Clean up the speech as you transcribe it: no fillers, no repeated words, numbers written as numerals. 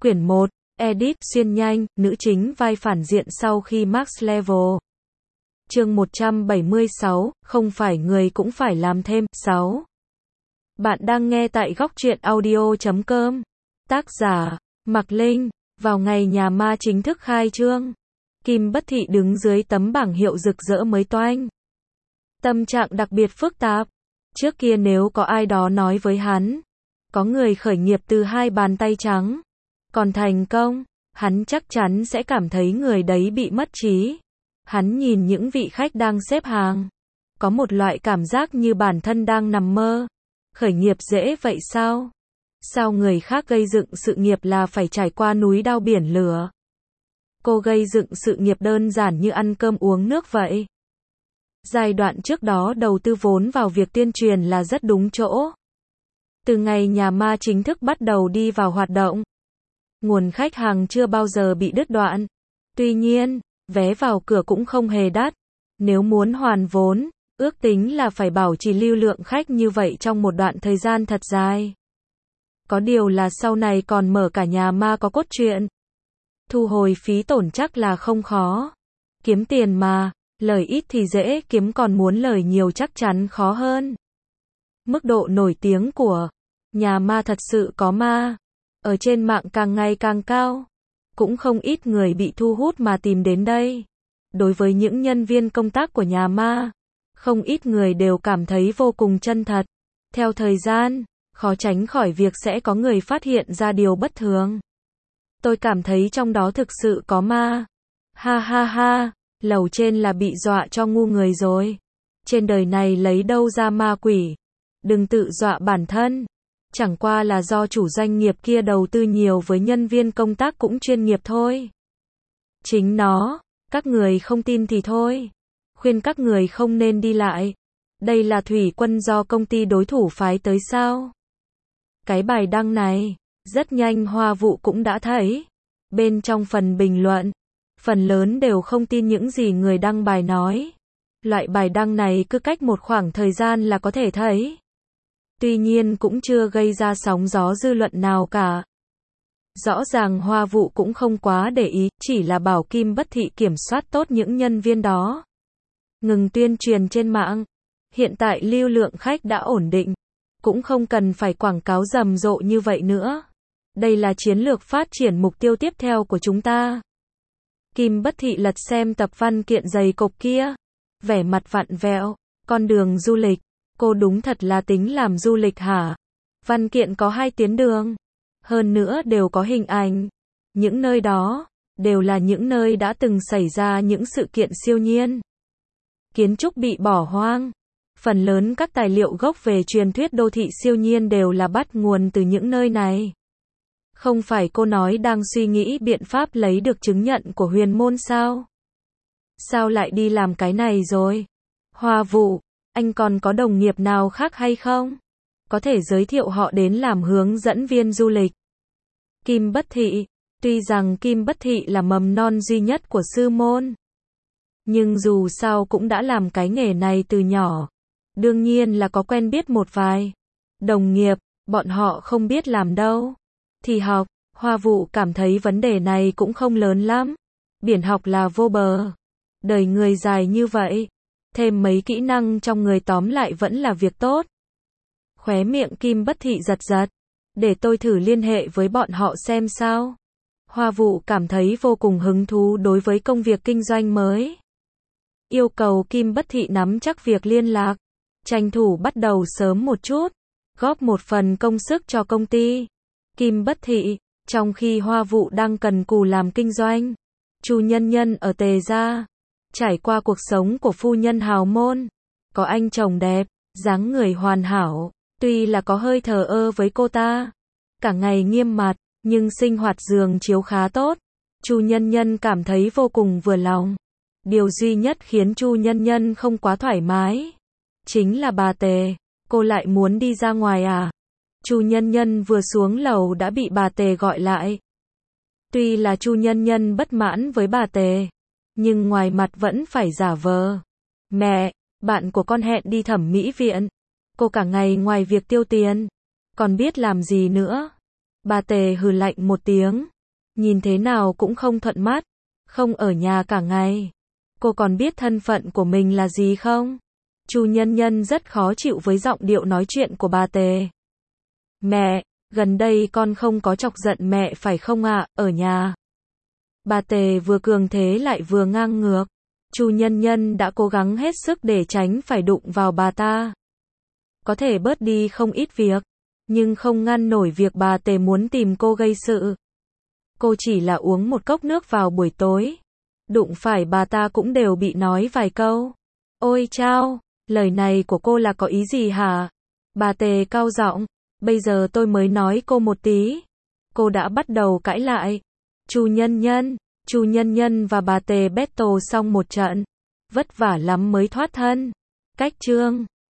Quyển 1, Edit, xuyên nhanh, nữ chính vai phản diện sau khi Max Level. Chương 176, không phải người cũng phải làm thêm. 6. Bạn đang nghe tại góc truyện audio.com. Tác giả, Mạc Linh. Vào ngày nhà ma chính thức khai trương, Kim Bất Thị đứng dưới tấm bảng hiệu rực rỡ mới toanh. Tâm trạng đặc biệt phức tạp. Trước kia nếu có ai đó nói với hắn, có người khởi nghiệp từ 2 bàn tay trắng, còn thành công, hắn chắc chắn sẽ cảm thấy người đấy bị mất trí. Hắn nhìn những vị khách đang xếp hàng, có một loại cảm giác như bản thân đang nằm mơ. Khởi nghiệp dễ vậy sao? Sao người khác gây dựng sự nghiệp là phải trải qua núi đao biển lửa? Cô gây dựng sự nghiệp đơn giản như ăn cơm uống nước vậy. Giai đoạn trước đó đầu tư vốn vào việc tuyên truyền là rất đúng chỗ. Từ ngày nhà ma chính thức bắt đầu đi vào hoạt động, nguồn khách hàng chưa bao giờ bị đứt đoạn. Tuy nhiên, vé vào cửa cũng không hề đắt. Nếu muốn hoàn vốn, ước tính là phải bảo trì lưu lượng khách như vậy trong một đoạn thời gian thật dài. Có điều là sau này còn mở cả nhà ma có cốt truyện. Thu hồi phí tổn chắc là không khó. Kiếm tiền mà, lời ít thì dễ kiếm, còn muốn lời nhiều chắc chắn khó hơn. Mức độ nổi tiếng của nhà ma thật sự có ma ở trên mạng càng ngày càng cao. Cũng không ít người bị thu hút mà tìm đến đây. Đối với những nhân viên công tác của nhà ma, không ít người đều cảm thấy vô cùng chân thật. Theo thời gian, khó tránh khỏi việc sẽ có người phát hiện ra điều bất thường. Tôi cảm thấy trong đó thực sự có ma. Ha ha ha, lầu trên là bị dọa cho ngu người rồi. Trên đời này lấy đâu ra ma quỷ? Đừng tự dọa bản thân. Chẳng qua là do chủ doanh nghiệp kia đầu tư nhiều với nhân viên công tác cũng chuyên nghiệp thôi. Chính nó, các người không tin thì thôi. Khuyên các người không nên đi lại. Đây là thủy quân do công ty đối thủ phái tới sao? Cái bài đăng này, rất nhanh Hoa Vụ cũng đã thấy. Bên trong phần bình luận, phần lớn đều không tin những gì người đăng bài nói. Loại bài đăng này cứ cách một khoảng thời gian là có thể thấy. Tuy nhiên cũng chưa gây ra sóng gió dư luận nào cả. Rõ ràng Hoa Vụ cũng không quá để ý, chỉ là bảo Kim Bất Thị kiểm soát tốt những nhân viên đó. Ngừng tuyên truyền trên mạng. Hiện tại lưu lượng khách đã ổn định, cũng không cần phải quảng cáo rầm rộ như vậy nữa. Đây là chiến lược phát triển mục tiêu tiếp theo của chúng ta. Kim Bất Thị lật xem tập văn kiện dày cộp kia, vẻ mặt vặn vẹo. Con đường du lịch, cô đúng thật là tính làm du lịch hả? Văn kiện có 2 tuyến đường, hơn nữa đều có hình ảnh. Những nơi đó đều là những nơi đã từng xảy ra những sự kiện siêu nhiên. Kiến trúc bị bỏ hoang. Phần lớn các tài liệu gốc về truyền thuyết đô thị siêu nhiên đều là bắt nguồn từ những nơi này. Không phải cô nói đang suy nghĩ biện pháp lấy được chứng nhận của huyền môn sao? Sao lại đi làm cái này rồi? Hoa Vụ, anh còn có đồng nghiệp nào khác hay không? Có thể giới thiệu họ đến làm hướng dẫn viên du lịch. Kim Bất Thị, tuy rằng Kim Bất Thị là mầm non duy nhất của sư môn, nhưng dù sao cũng đã làm cái nghề này từ nhỏ. Đương nhiên là có quen biết một vài đồng nghiệp, bọn họ không biết làm đâu thì học. Hoa Vụ cảm thấy vấn đề này cũng không lớn lắm. Biển học là vô bờ. Đời người dài như vậy, thêm mấy kỹ năng trong người tóm lại vẫn là việc tốt. Khóe miệng Kim Bất Thị giật giật. Để tôi thử liên hệ với bọn họ xem sao. Hoa Vụ cảm thấy vô cùng hứng thú đối với công việc kinh doanh mới. Yêu cầu Kim Bất Thị nắm chắc việc liên lạc, tranh thủ bắt đầu sớm một chút, góp một phần công sức cho công ty. Kim Bất Thị, trong khi Hoa Vụ đang cần cù làm kinh doanh, Chu Nhân Nhân ở Tề gia, trải qua cuộc sống của phu nhân hào môn, có anh chồng đẹp, dáng người hoàn hảo, tuy là có hơi thờ ơ với cô ta, cả ngày nghiêm mặt, nhưng sinh hoạt giường chiếu khá tốt. Chu Nhân Nhân cảm thấy vô cùng vừa lòng. Điều duy nhất khiến Chu Nhân Nhân không quá thoải mái chính là bà Tề. Cô lại muốn đi ra ngoài à? Chu Nhân Nhân vừa xuống lầu đã bị bà Tề gọi lại. Tuy là Chu Nhân Nhân bất mãn với bà Tề, nhưng ngoài mặt vẫn phải giả vờ. Mẹ, bạn của con hẹn đi thẩm mỹ viện. Cô cả ngày ngoài việc tiêu tiền, còn biết làm gì nữa? Bà Tề hừ lạnh một tiếng. Nhìn thế nào cũng không thuận mắt. Không ở nhà cả ngày. Cô còn biết thân phận của mình là gì không? Chu Nhân Nhân rất khó chịu với giọng điệu nói chuyện của bà Tề. Mẹ, gần đây con không có chọc giận mẹ phải không ạ, ở nhà. Bà Tề vừa cường thế lại vừa ngang ngược. Chu Nhân Nhân đã cố gắng hết sức để tránh phải đụng vào bà ta. Có thể bớt đi không ít việc, nhưng không ngăn nổi việc bà Tề muốn tìm cô gây sự. Cô chỉ là uống một cốc nước vào buổi tối. Đụng phải bà ta cũng đều bị nói vài câu. Ôi chao, lời này của cô là có ý gì hả? Bà Tề cau giọng, bây giờ tôi mới nói cô một tí. Cô đã bắt đầu cãi lại. Chu Nhân Nhân và bà Tề battle xong một trận. Vất vả lắm mới thoát thân. Cách chương